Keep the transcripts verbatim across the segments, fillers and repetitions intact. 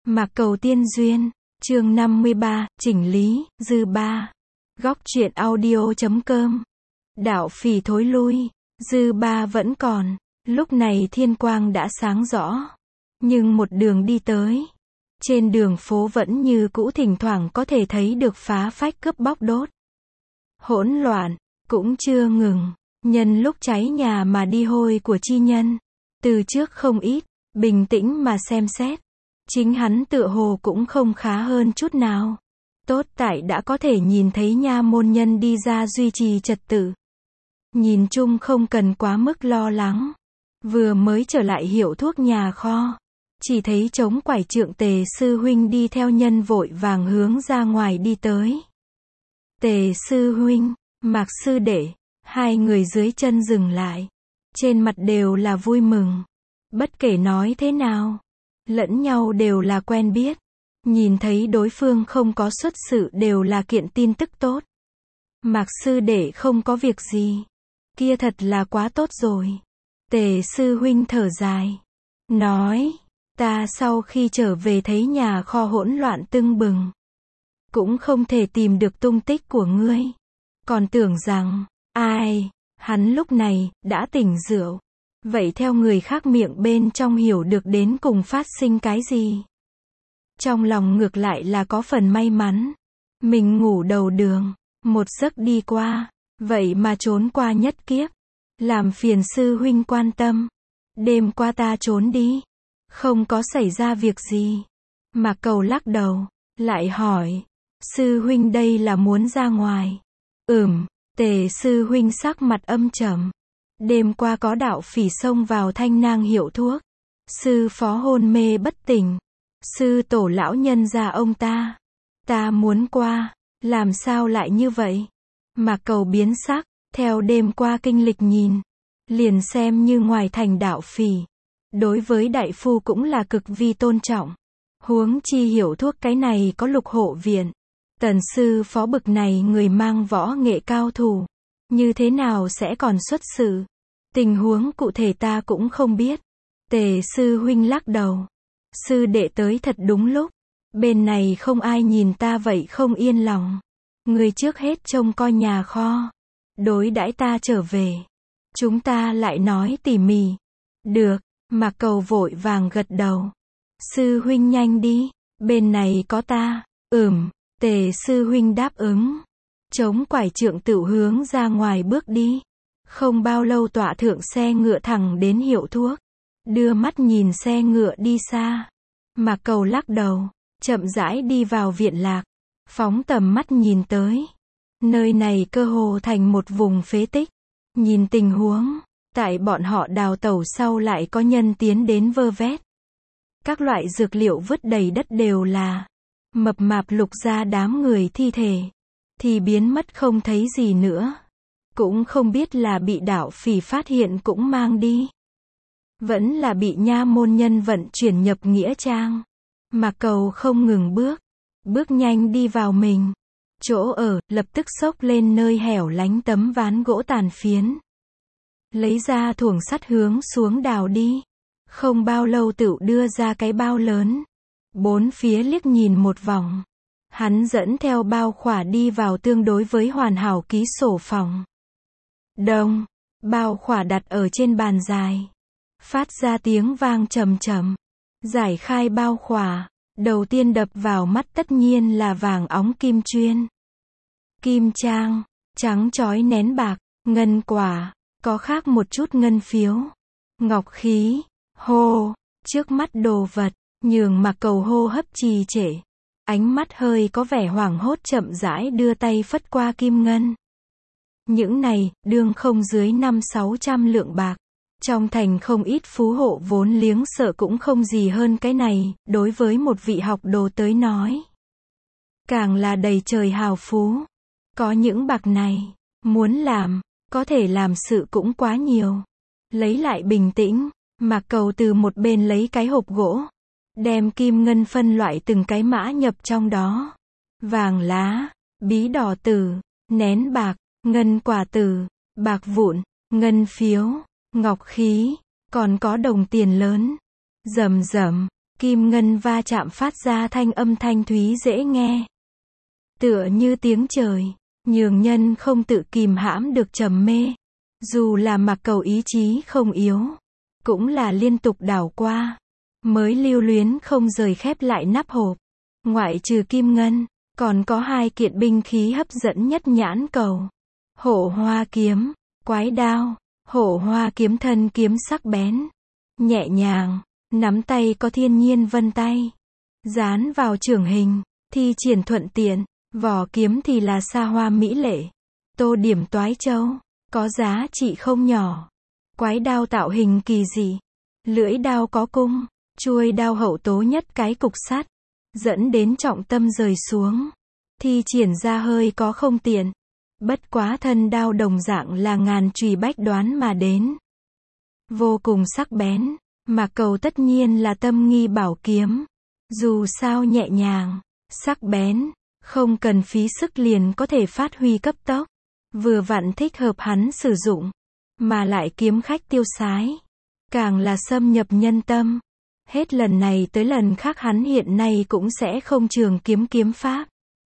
Mạc Cầu Tiên Duyên, chương năm mươi ba, chỉnh lý, dư ba. Góc truyện audio chấm com. Đạo phỉ thối lui, dư ba vẫn còn. Lúc này thiên quang đã sáng rõ. Nhưng một đường đi tới. Trên đường phố vẫn như cũ, thỉnh thoảng có thể thấy được phá phách cướp bóc đốt. Hỗn loạn, cũng chưa ngừng. Nhân lúc cháy nhà mà đi hôi của chi nhân. Từ trước không ít, bình tĩnh mà xem xét. Chính hắn tựa hồ cũng không khá hơn chút nào. Tốt tại đã có thể nhìn thấy nha môn nhân đi ra duy trì trật tự. Nhìn chung không cần quá mức lo lắng. Vừa mới trở lại hiệu thuốc nhà kho. Chỉ thấy trống quải trượng Tề sư huynh đi theo nhân vội vàng hướng ra ngoài đi tới. Tề sư huynh, Mạc sư đệ, hai người dưới chân dừng lại. Trên mặt đều là vui mừng. Bất kể nói thế nào, lẫn nhau đều là quen biết. Nhìn thấy đối phương không có xuất sự đều là kiện tin tức tốt. Mạc sư đệ không có việc gì. Kia thật là quá tốt rồi. Tề sư huynh thở dài. Nói, ta sau khi trở về thấy nhà kho hỗn loạn tưng bừng. Cũng không thể tìm được tung tích của ngươi. Còn tưởng rằng, ai, hắn lúc này, đã tỉnh rượu. Vậy theo người khác miệng bên trong hiểu được đến cùng phát sinh cái gì? Trong lòng ngược lại là có phần may mắn. Mình ngủ đầu đường, một giấc đi qua, vậy mà trốn qua nhất kiếp. Làm phiền sư huynh quan tâm. Đêm qua ta trốn đi, không có xảy ra việc gì. Mạc Cầu lắc đầu, lại hỏi, sư huynh đây là muốn ra ngoài? Ừm, Tề sư huynh sắc mặt âm trầm. Đêm qua có đạo phỉ xông vào Thanh Nang hiệu thuốc. Sư phó hôn mê bất tỉnh. Sư tổ lão nhân gia ông ta. Ta muốn qua, làm sao lại như vậy? Mạc Cầu biến sắc, theo đêm qua kinh lịch nhìn. Liền xem như ngoài thành đạo phỉ. Đối với đại phu cũng là cực vi tôn trọng. Huống chi hiệu thuốc cái này có lục hộ viện. Tần sư phó bực này người mang võ nghệ cao thủ. Như thế nào sẽ còn xuất sự? Tình huống cụ thể ta cũng không biết. Tề sư huynh lắc đầu. Sư đệ tới thật đúng lúc. Bên này không ai nhìn ta vậy không yên lòng. Người trước hết trông coi nhà kho. Đối đãi ta trở về. Chúng ta lại nói tỉ mỉ. Được, Mạc Cầu vội vàng gật đầu. Sư huynh nhanh đi. Bên này có ta. Ừm, Tề sư huynh đáp ứng. Trống quải trượng tự hướng ra ngoài bước đi. Không bao lâu tọa thượng xe ngựa thẳng đến hiệu thuốc. Đưa mắt nhìn xe ngựa đi xa. Mạc Cầu lắc đầu, chậm rãi đi vào viện lạc. Phóng tầm mắt nhìn tới. Nơi này cơ hồ thành một vùng phế tích. Nhìn tình huống, tại bọn họ đào tẩu sau lại có nhân tiến đến vơ vét. Các loại dược liệu vứt đầy đất đều là. Mập mạp lục ra đám người thi thể. Thì biến mất không thấy gì nữa. Cũng không biết là bị đạo phỉ phát hiện cũng mang đi. Vẫn là bị nha môn nhân vận chuyển nhập nghĩa trang. Mạc Cầu không ngừng bước. Bước nhanh đi vào mình. Chỗ ở, lập tức xốc lên nơi hẻo lánh tấm ván gỗ tàn phiến. Lấy ra thuồng sắt hướng xuống đào đi. Không bao lâu tựu đưa ra cái bao lớn. Bốn phía liếc nhìn một vòng. Hắn dẫn theo bao khỏa đi vào tương đối với hoàn hảo ký sổ phòng. Đông, bao khỏa đặt ở trên bàn dài. Phát ra tiếng vang trầm trầm. Giải khai bao khỏa. Đầu tiên đập vào mắt tất nhiên là vàng óng kim chuyên. Kim trang, trắng chói nén bạc, ngân quả, có khác một chút ngân phiếu. Ngọc khí, hô, trước mắt đồ vật, nhường Mạc Cầu hô hấp trì trệ. Ánh mắt hơi có vẻ hoảng hốt chậm rãi đưa tay phất qua kim ngân. Những này, đương không dưới năm sáu trăm lượng bạc. Trong thành không ít phú hộ vốn liếng sợ cũng không gì hơn cái này, đối với một vị học đồ tới nói. Càng là đầy trời hào phú. Có những bạc này, muốn làm, có thể làm sự cũng quá nhiều. Lấy lại bình tĩnh, Mạc Cầu từ một bên lấy cái hộp gỗ. Đem kim ngân phân loại từng cái mã nhập trong đó. Vàng lá, bí đỏ tử, nén bạc, ngân quả tử, bạc vụn, ngân phiếu, ngọc khí, còn có đồng tiền lớn. Rầm rầm, kim ngân va chạm phát ra thanh âm thanh thúy dễ nghe. Tựa như tiếng trời, nhường nhân không tự kìm hãm được trầm mê. Dù là Mạc Cầu ý chí không yếu, cũng là liên tục đảo qua, mới lưu luyến không rời khép lại nắp hộp. Ngoại trừ kim ngân, còn có hai kiện binh khí hấp dẫn nhất nhãn cầu. Hổ hoa kiếm, quái đao. Hổ hoa kiếm thân kiếm sắc bén, nhẹ nhàng, nắm tay có thiên nhiên vân tay. Dán vào trường hình, thi triển thuận tiện, vỏ kiếm thì là xa hoa mỹ lệ. Tô điểm toái châu, có giá trị không nhỏ. Quái đao tạo hình kỳ dị, lưỡi đao có cung, chuôi đao hậu tố nhất cái cục sắt, dẫn đến trọng tâm rời xuống. Thi triển ra hơi có không tiện. Bất quá thân đao đồng dạng là ngàn chùy bách đoán mà đến. Vô cùng sắc bén, Mạc Cầu tất nhiên là tâm nghi bảo kiếm. Dù sao nhẹ nhàng, sắc bén, không cần phí sức liền có thể phát huy cấp tốc. Vừa vặn thích hợp hắn sử dụng, mà lại kiếm khách tiêu sái. Càng là xâm nhập nhân tâm. Hết lần này tới lần khác hắn hiện nay cũng sẽ không trường kiếm kiếm pháp.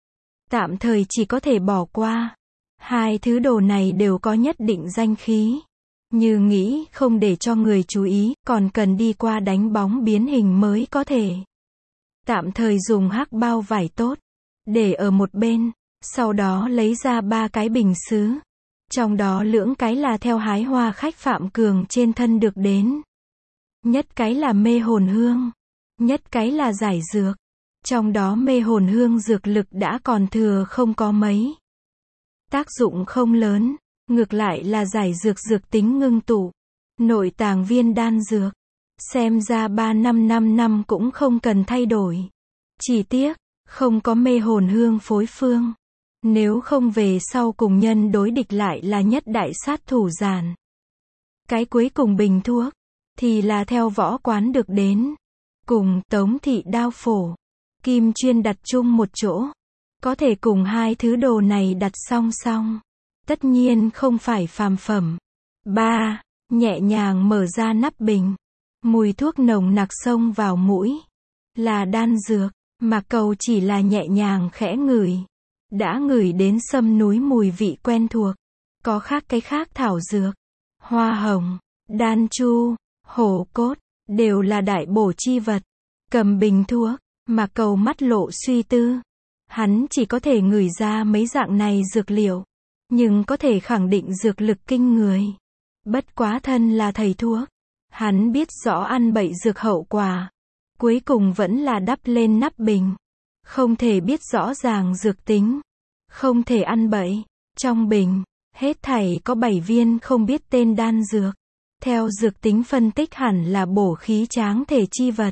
Tạm thời chỉ có thể bỏ qua. Hai thứ đồ này đều có nhất định danh khí. Như nghĩ không để cho người chú ý, còn cần đi qua đánh bóng biến hình mới có thể. Tạm thời dùng hắc bao vải tốt, để ở một bên, sau đó lấy ra ba cái bình sứ. Trong đó lưỡng cái là theo hái hoa khách Phạm Cường trên thân được đến. Nhất cái là mê hồn hương, nhất cái là giải dược. Trong đó mê hồn hương dược lực đã còn thừa không có mấy. Tác dụng không lớn, ngược lại là giải dược dược tính ngưng tụ. Nội tàng viên đan dược. Xem ra ba năm năm năm cũng không cần thay đổi. Chỉ tiếc, không có mê hồn hương phối phương. Nếu không về sau cùng nhân đối địch lại là nhất đại sát thủ giàn. Cái cuối cùng bình thuốc, thì là theo võ quán được đến. Cùng Tống thị đao phổ, kim chuyên đặt chung một chỗ. Có thể cùng hai thứ đồ này đặt song song. Tất nhiên không phải phàm phẩm. ba. Nhẹ nhàng mở ra nắp bình. Mùi thuốc nồng nặc xông vào mũi. Là đan dược. Mạc Cầu chỉ là nhẹ nhàng khẽ ngửi. Đã ngửi đến sâm núi mùi vị quen thuộc. Có khác cái khác thảo dược. Hoa hồng, đan chu, hổ cốt, đều là đại bổ chi vật. Cầm bình thuốc, Mạc Cầu mắt lộ suy tư. Hắn chỉ có thể ngửi ra mấy dạng này dược liệu, nhưng có thể khẳng định dược lực kinh người. Bất quá thân là thầy thuốc, hắn biết rõ ăn bậy dược hậu quả. Cuối cùng vẫn là đắp lên nắp bình. Không thể biết rõ ràng dược tính. Không thể ăn bậy. Trong bình, hết thảy có bảy viên không biết tên đan dược. Theo dược tính phân tích hẳn là bổ khí tráng thể chi vật.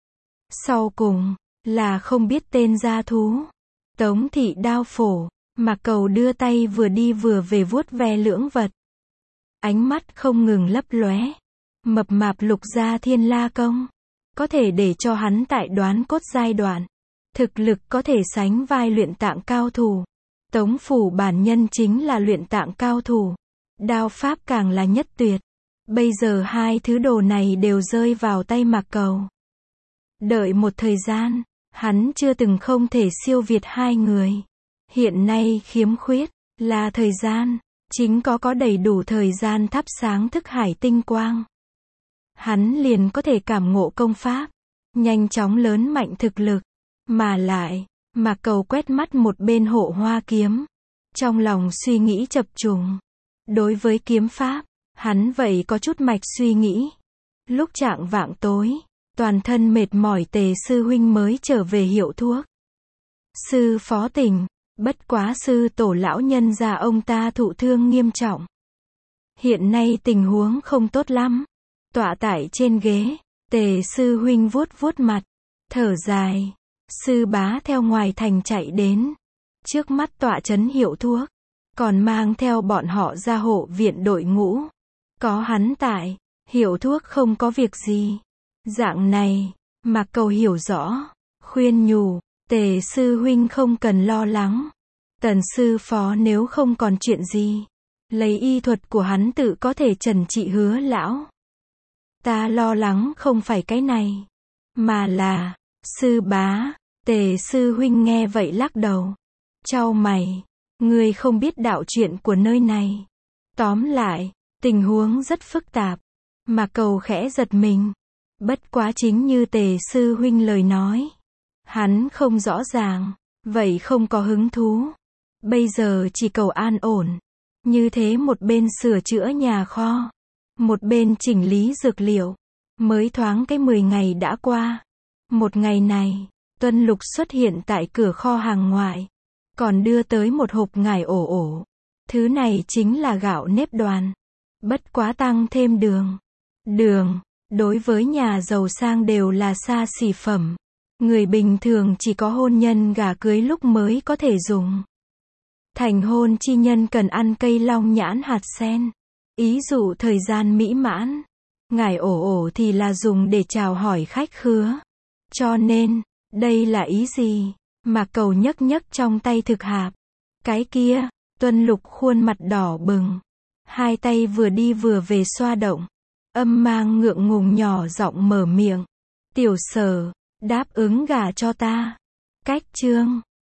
Sau cùng, là không biết tên gia thú. Tống thị đao phổ, Mạc Cầu đưa tay vừa đi vừa về vuốt ve lưỡng vật. Ánh mắt không ngừng lấp lóe. Mập mạp lục gia thiên la công. Có thể để cho hắn tại đoán cốt giai đoạn. Thực lực có thể sánh vai luyện tạng cao thủ. Tống phủ bản nhân chính là luyện tạng cao thủ. Đao pháp càng là nhất tuyệt. Bây giờ hai thứ đồ này đều rơi vào tay Mạc Cầu. Đợi một thời gian, hắn chưa từng không thể siêu việt hai người. Hiện nay khiếm khuyết, là thời gian. Chính có có đầy đủ thời gian thắp sáng thức hải tinh quang. Hắn liền có thể cảm ngộ công pháp. Nhanh chóng lớn mạnh thực lực. Mà lại, Mạc Cầu quét mắt một bên hộ hoa kiếm. Trong lòng suy nghĩ chập trùng. Đối với kiếm pháp, hắn vậy có chút mạch suy nghĩ. Lúc chạng vạng tối, toàn thân mệt mỏi Tề sư huynh mới trở về hiệu thuốc. Sư phó tỉnh, bất quá sư tổ lão nhân già ông ta thụ thương nghiêm trọng. Hiện nay tình huống không tốt lắm. Tọa tại trên ghế, Tề sư huynh vuốt vuốt mặt, thở dài. Sư bá theo ngoài thành chạy đến. Trước mắt tọa trấn hiệu thuốc. Còn mang theo bọn họ ra hộ viện đội ngũ. Có hắn tại, hiệu thuốc không có việc gì. Dạng này, Mạc Cầu hiểu rõ. Khuyên nhủ, Tề sư huynh không cần lo lắng. Tần sư phó nếu không còn chuyện gì, lấy y thuật của hắn tự có thể trần trị Hứa lão. Ta lo lắng không phải cái này. mà là sư bá. Tề sư huynh nghe vậy lắc đầu, chau mày, ngươi không biết đạo chuyện của nơi này. Tóm lại, tình huống rất phức tạp. Mạc Cầu khẽ giật mình. Bất quá chính như Tề sư huynh lời nói, hắn không rõ ràng, vậy không có hứng thú. Bây giờ chỉ cầu an ổn. Như thế một bên sửa chữa nhà kho, một bên chỉnh lý dược liệu. Mới thoáng cái mười ngày đã qua. Một ngày này, Tuân Lục xuất hiện tại cửa kho hàng ngoại, còn đưa tới một hộp ngải ổ ổ. Thứ này chính là gạo nếp đoàn, bất quá tăng thêm đường. Đường, đối với nhà giàu sang đều là xa xỉ phẩm. Người bình thường chỉ có hôn nhân gả cưới lúc mới có thể dùng. Thành hôn chi nhân cần ăn cây long nhãn hạt sen, ý dụ thời gian mỹ mãn. Ngải ổ ổ thì là dùng để chào hỏi khách khứa. Cho nên, đây là ý gì? Mạc Cầu nhấc nhấc trong tay thực hạp. Cái kia, Tuân Lục khuôn mặt đỏ bừng. Hai tay vừa đi vừa về xoa động. Âm mang ngượng ngùng nhỏ giọng mở miệng. Tiểu Sở, đáp ứng gả cho ta. Cách chương